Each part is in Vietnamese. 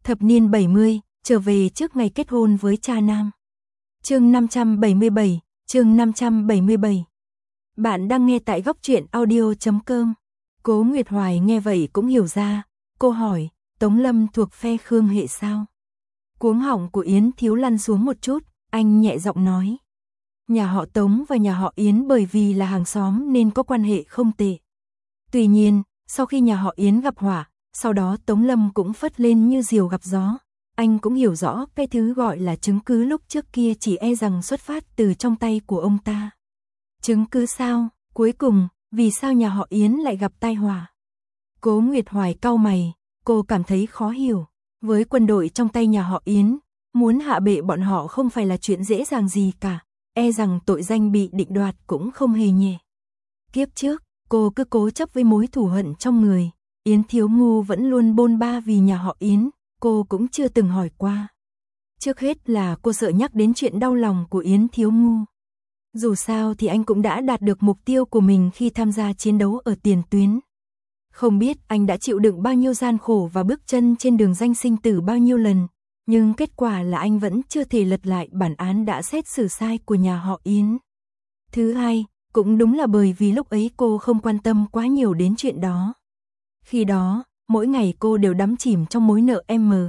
Thập niên 70, trở về trước ngày kết hôn với cha nam. Chương 577, chương 577. Bạn đang nghe tại góc truyện audio.com. Cố Nguyệt Hoài nghe vậy cũng hiểu ra, cô hỏi, Tống Lâm thuộc phe Khương hệ sao? Cuống họng của Yến Thiếu lăn xuống một chút, anh nhẹ giọng nói. Nhà họ Tống và nhà họ Yến bởi vì là hàng xóm nên có quan hệ không tệ. Tuy nhiên, sau khi nhà họ Yến gặp họa, sau đó Tống Lâm cũng phất lên như diều gặp gió. Anh cũng hiểu rõ cái thứ gọi là chứng cứ lúc trước kia chỉ e rằng xuất phát từ trong tay của ông ta. Chứng cứ sao? Cuối cùng, vì sao nhà họ Yến lại gặp tai họa? Cố Nguyệt Hoài cau mày, cô cảm thấy khó hiểu. Với quân đội trong tay nhà họ Yến, muốn hạ bệ bọn họ không phải là chuyện dễ dàng gì cả, e rằng tội danh bị định đoạt cũng không hề nhẹ. Kiếp trước, cô cứ cố chấp với mối thù hận trong người, Yến Thiếu Ngu vẫn luôn bôn ba vì nhà họ Yến, cô cũng chưa từng hỏi qua. Trước hết là cô sợ nhắc đến chuyện đau lòng của Yến Thiếu Ngu. Dù sao thì anh cũng đã đạt được mục tiêu của mình khi tham gia chiến đấu ở tiền tuyến. Không biết anh đã chịu đựng bao nhiêu gian khổ và bước chân trên đường danh sinh tử bao nhiêu lần, nhưng kết quả là anh vẫn chưa thể lật lại bản án đã xét xử sai của nhà họ Yến. Thứ hai, cũng đúng là bởi vì lúc ấy cô không quan tâm quá nhiều đến chuyện đó. Khi đó, mỗi ngày cô đều đắm chìm trong mối nợ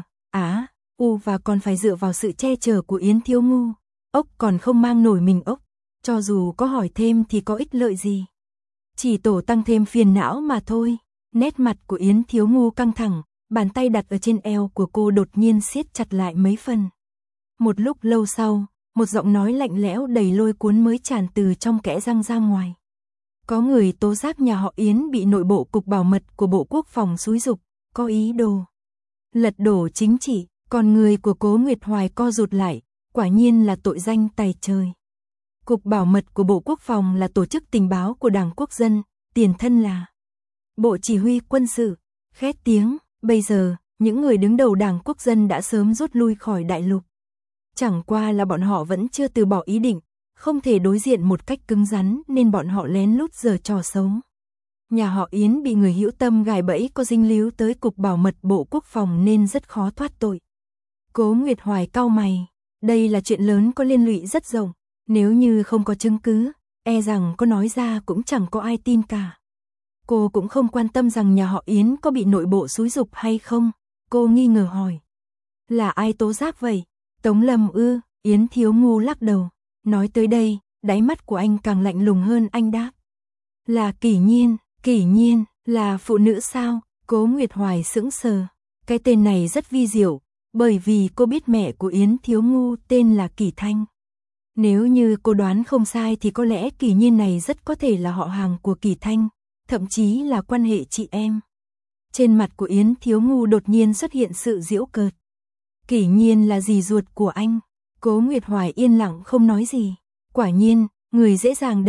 U và còn phải dựa vào sự che chở của Yến Thiếu Ngu. Ốc còn không mang nổi mình ốc, cho dù có hỏi thêm thì có ích lợi gì. Chỉ tổ tăng thêm phiền não mà thôi. Nét mặt của Yến Thiếu Ngu căng thẳng, bàn tay đặt ở trên eo của cô đột nhiên siết chặt lại mấy phần. Một lúc lâu sau, một giọng nói lạnh lẽo đầy lôi cuốn mới tràn từ trong kẽ răng ra ngoài. Có người tố giác nhà họ Yến bị nội bộ cục bảo mật của Bộ Quốc phòng xúi giục, có ý đồ lật đổ chính trị, còn người của Cố Nguyệt Hoài co rụt lại, quả nhiên là tội danh tày trời. Cục bảo mật của Bộ Quốc phòng là tổ chức tình báo của Đảng Quốc dân, tiền thân là Bộ Chỉ huy quân sự. Khét tiếng, bây giờ, những người đứng đầu Đảng Quốc dân đã sớm rút lui khỏi đại lục. Chẳng qua là bọn họ vẫn chưa từ bỏ ý định, không thể đối diện một cách cứng rắn nên bọn họ lén lút giở trò xấu. Nhà họ Yến bị người hữu tâm gài bẫy có dính líu tới cục bảo mật Bộ Quốc phòng nên rất khó thoát tội. Cố Nguyệt Hoài cau mày, đây là chuyện lớn có liên lụy rất rộng, nếu như không có chứng cứ, e rằng có nói ra cũng chẳng có ai tin cả. Cô cũng không quan tâm rằng nhà họ Yến có bị nội bộ xúi giục hay không, cô nghi ngờ hỏi. Là ai tố giác vậy? Tống Lâm ư? Yến Thiếu Ngu lắc đầu. Nói tới đây, đáy mắt của anh càng lạnh lùng hơn, anh đáp. Là Kỷ Nhiên, là phụ nữ sao? Cố Nguyệt Hoài sững sờ. Cái tên này rất vi diệu, bởi vì cô biết mẹ của Yến Thiếu Ngu tên là Kỷ Thanh. Nếu như cô đoán không sai thì có lẽ Kỷ Nhiên này rất có thể là họ hàng của Kỷ Thanh, thậm chí là quan hệ chị em. Trên mặt của Yến Thiếu Ngu đột nhiên xuất hiện sự giễu cợt. Kỷ Nhiên là dì ruột của anh. Cố Nguyệt Hoài yên lặng không nói gì. Quả nhiên, người dễ dàng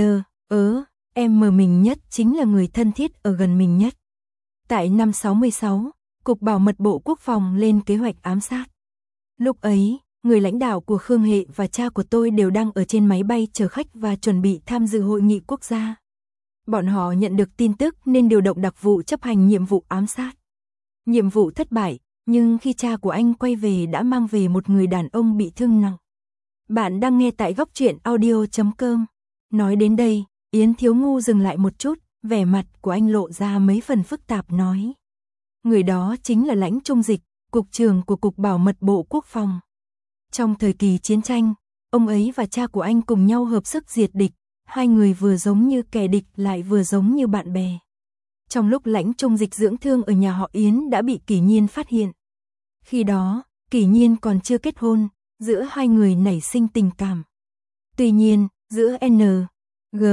em mờ mình nhất chính là người thân thiết ở gần mình nhất. Tại năm 66, Cục Bảo mật Bộ Quốc phòng lên kế hoạch ám sát. Lúc ấy, người lãnh đạo của Khương hệ và cha của tôi đều đang ở trên máy bay chở khách và chuẩn bị tham dự hội nghị quốc gia. Bọn họ nhận được tin tức nên điều động đặc vụ chấp hành nhiệm vụ ám sát. Nhiệm vụ thất bại, nhưng khi cha của anh quay về đã mang về một người đàn ông bị thương nặng. Bạn đang nghe tại góc truyện audio.com. Nói đến đây, Yến Thiếu Ngu dừng lại một chút, vẻ mặt của anh lộ ra mấy phần phức tạp nói. Người đó chính là Lãnh Trung Dịch, cục trưởng của Cục Bảo mật Bộ Quốc phòng. Trong thời kỳ chiến tranh, ông ấy và cha của anh cùng nhau hợp sức diệt địch, hai người vừa giống như kẻ địch lại vừa giống như bạn bè. Trong lúc Lãnh Trung Dịch dưỡng thương ở nhà họ Yến đã bị Kỷ Nhiên phát hiện. Khi đó, Kỷ Nhiên còn chưa kết hôn, giữa hai người nảy sinh tình cảm. Tuy nhiên, giữa N, G,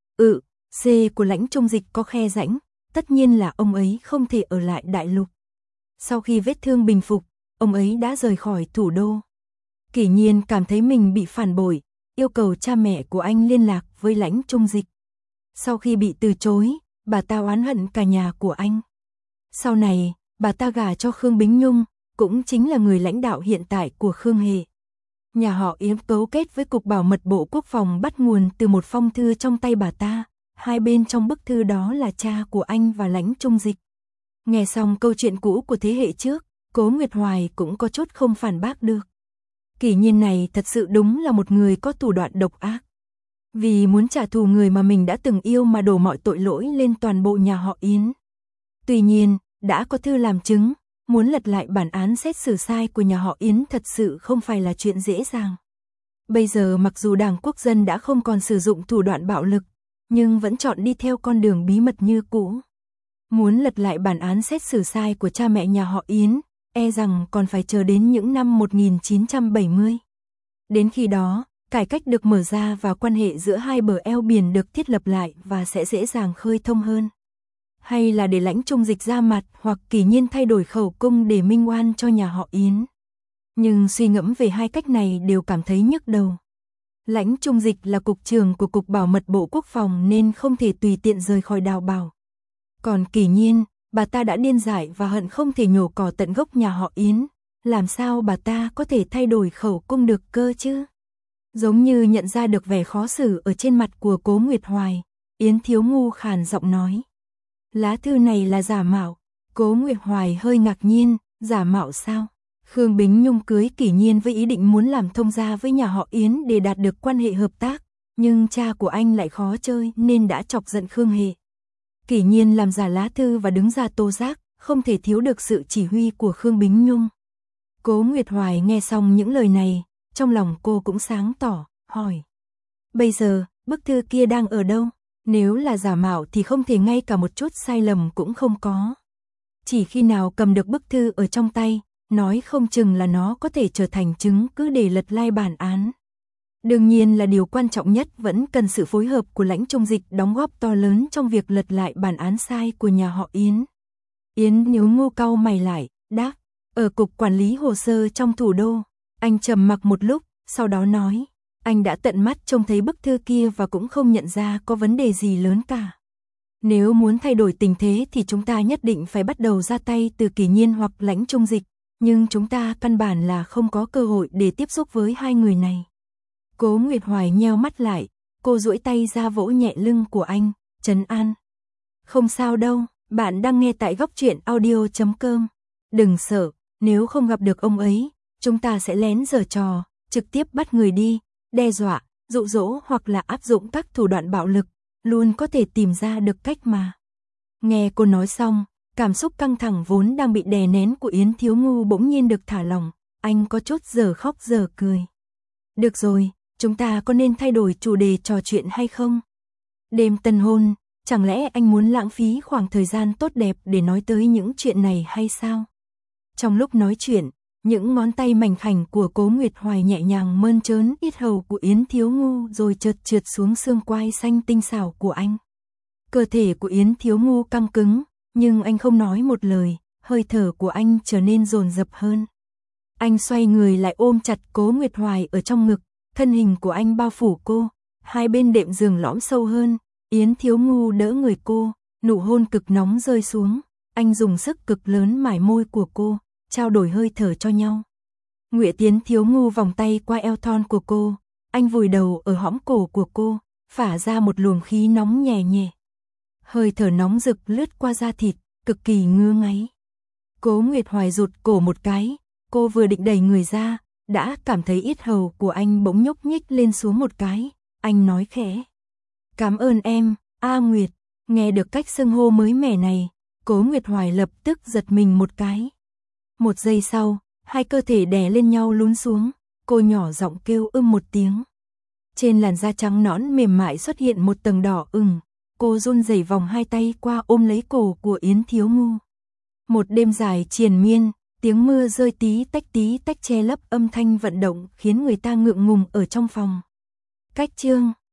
C của Lãnh Trung Dịch có khe rãnh, tất nhiên là ông ấy không thể ở lại đại lục. Sau khi vết thương bình phục, ông ấy đã rời khỏi thủ đô. Kỷ Nhiên cảm thấy mình bị phản bội, yêu cầu cha mẹ của anh liên lạc với Lãnh Trung Dịch. Sau khi bị từ chối, bà ta oán hận cả nhà của anh. Sau này, bà ta gả cho Khương Bính Nhung, cũng chính là người lãnh đạo hiện tại của Khương hệ. Nhà họ Yến cấu kết với Cục Bảo mật Bộ Quốc phòng bắt nguồn từ một phong thư trong tay bà ta. Hai bên trong bức thư đó là cha của anh và Lãnh Trung Dịch. Nghe xong câu chuyện cũ của thế hệ trước, Cố Nguyệt Hoài cũng có chút không phản bác được. Kỷ Nhiên này thật sự đúng là một người có thủ đoạn độc ác. Vì muốn trả thù người mà mình đã từng yêu mà đổ mọi tội lỗi lên toàn bộ nhà họ Yến. Tuy nhiên, đã có thư làm chứng, muốn lật lại bản án xét xử sai của nhà họ Yến thật sự không phải là chuyện dễ dàng. Bây giờ mặc dù Đảng Quốc dân đã không còn sử dụng thủ đoạn bạo lực, nhưng vẫn chọn đi theo con đường bí mật như cũ. Muốn lật lại bản án xét xử sai của cha mẹ nhà họ Yến, e rằng còn phải chờ đến những năm 1970. Đến khi đó, cải cách được mở ra và quan hệ giữa hai bờ eo biển được thiết lập lại và sẽ dễ dàng khơi thông hơn. Hay là để Lãnh Trung Dịch ra mặt hoặc Kỷ Nhiên thay đổi khẩu cung để minh oan cho nhà họ Yến. Nhưng suy ngẫm về hai cách này đều cảm thấy nhức đầu. Lãnh Trung Dịch là cục trưởng của Cục Bảo mật Bộ Quốc phòng nên không thể tùy tiện rời khỏi Đào Bảo. Còn Kỷ Nhiên, bà ta đã điên dại và hận không thể nhổ cỏ tận gốc nhà họ Yến. Làm sao bà ta có thể thay đổi khẩu cung được cơ chứ? Giống như nhận ra được vẻ khó xử ở trên mặt của Cố Nguyệt Hoài, Yến Thiếu Ngu khàn giọng nói. Lá thư này là giả mạo. Cố Nguyệt Hoài hơi ngạc nhiên, giả mạo sao? Khương Bính Nhung cưới Kỷ Nhiên với ý định muốn làm thông gia với nhà họ Yến để đạt được quan hệ hợp tác, nhưng cha của anh lại khó chơi nên đã chọc giận Khương Hệ. Kỷ Nhiên làm giả lá thư và đứng ra tố giác, không thể thiếu được sự chỉ huy của Khương Bính Nhung. Cố Nguyệt Hoài nghe xong những lời này, trong lòng cô cũng sáng tỏ, hỏi. Bây giờ, bức thư kia đang ở đâu? Nếu là giả mạo thì không thể ngay cả một chút sai lầm cũng không có. Chỉ khi nào cầm được bức thư ở trong tay, nói không chừng là nó có thể trở thành chứng cứ để lật lại bản án. Đương nhiên là điều quan trọng nhất vẫn cần sự phối hợp của Lãnh Trung Dịch đóng góp to lớn trong việc lật lại bản án sai của nhà họ Yến. Yến Thiếu Ngu cau mày lại, đáp, ở Cục Quản lý Hồ sơ trong thủ đô. Anh trầm mặc một lúc, sau đó nói, anh đã tận mắt trông thấy bức thư kia và cũng không nhận ra có vấn đề gì lớn cả. Nếu muốn thay đổi tình thế thì chúng ta nhất định phải bắt đầu ra tay từ Kỷ Nhiên hoặc Lãnh Trung Dịch, nhưng chúng ta căn bản là không có cơ hội để tiếp xúc với hai người này. Cố Nguyệt Hoài nheo mắt lại, cô duỗi tay ra vỗ nhẹ lưng của anh, trấn an. Không sao đâu, bạn đang nghe tại góc truyện audio.com. Đừng sợ, nếu không gặp được ông ấy, chúng ta sẽ lén giở trò, trực tiếp bắt người đi, đe dọa, dụ dỗ hoặc là áp dụng các thủ đoạn bạo lực, luôn có thể tìm ra được cách mà. Nghe cô nói xong, cảm xúc căng thẳng vốn đang bị đè nén của Yến Thiếu Ngu bỗng nhiên được thả lỏng, anh có chút giờ khóc giờ cười. Được rồi, chúng ta có nên thay đổi chủ đề trò chuyện hay không? Đêm tân hôn, chẳng lẽ anh muốn lãng phí khoảng thời gian tốt đẹp để nói tới những chuyện này hay sao? Trong lúc nói chuyện, những ngón tay mảnh khảnh của Cố Nguyệt Hoài nhẹ nhàng mơn trớn yết hầu của Yến Thiếu Ngu rồi chợt trượt xuống xương quai xanh tinh xảo của anh. Cơ thể của Yến Thiếu Ngu căng cứng, nhưng anh không nói một lời, hơi thở của anh trở nên dồn dập hơn. Anh xoay người lại ôm chặt Cố Nguyệt Hoài ở trong ngực, thân hình của anh bao phủ cô, hai bên đệm giường lõm sâu hơn, Yến Thiếu Ngu đỡ người cô, nụ hôn cực nóng rơi xuống, anh dùng sức cực lớn mải môi của cô, trao đổi hơi thở cho nhau. Yến Thiếu Ngu vòng tay qua eo thon của cô, anh vùi đầu ở hõm cổ của cô, phả ra một luồng khí nóng nhẹ nhẹ. Hơi thở nóng rực lướt qua da thịt, cực kỳ ngứa ngáy. Cố Nguyệt Hoài rụt cổ một cái, cô vừa định đẩy người ra, đã cảm thấy yết hầu của anh bỗng nhúc nhích lên xuống một cái, anh nói khẽ. Cảm ơn em, A Nguyệt. Nghe được cách xưng hô mới mẻ này, Cố Nguyệt Hoài lập tức giật mình một cái. Một giây sau, hai cơ thể đè lên nhau lún xuống, cô nhỏ giọng kêu một tiếng. Trên làn da trắng nõn mềm mại xuất hiện một tầng đỏ ửng, cô run rẩy vòng hai tay qua ôm lấy cổ của Yến Thiếu Ngu. Một đêm dài triền miên, tiếng mưa rơi tí tách che lấp âm thanh vận động khiến người ta ngượng ngùng ở trong phòng. Cách chương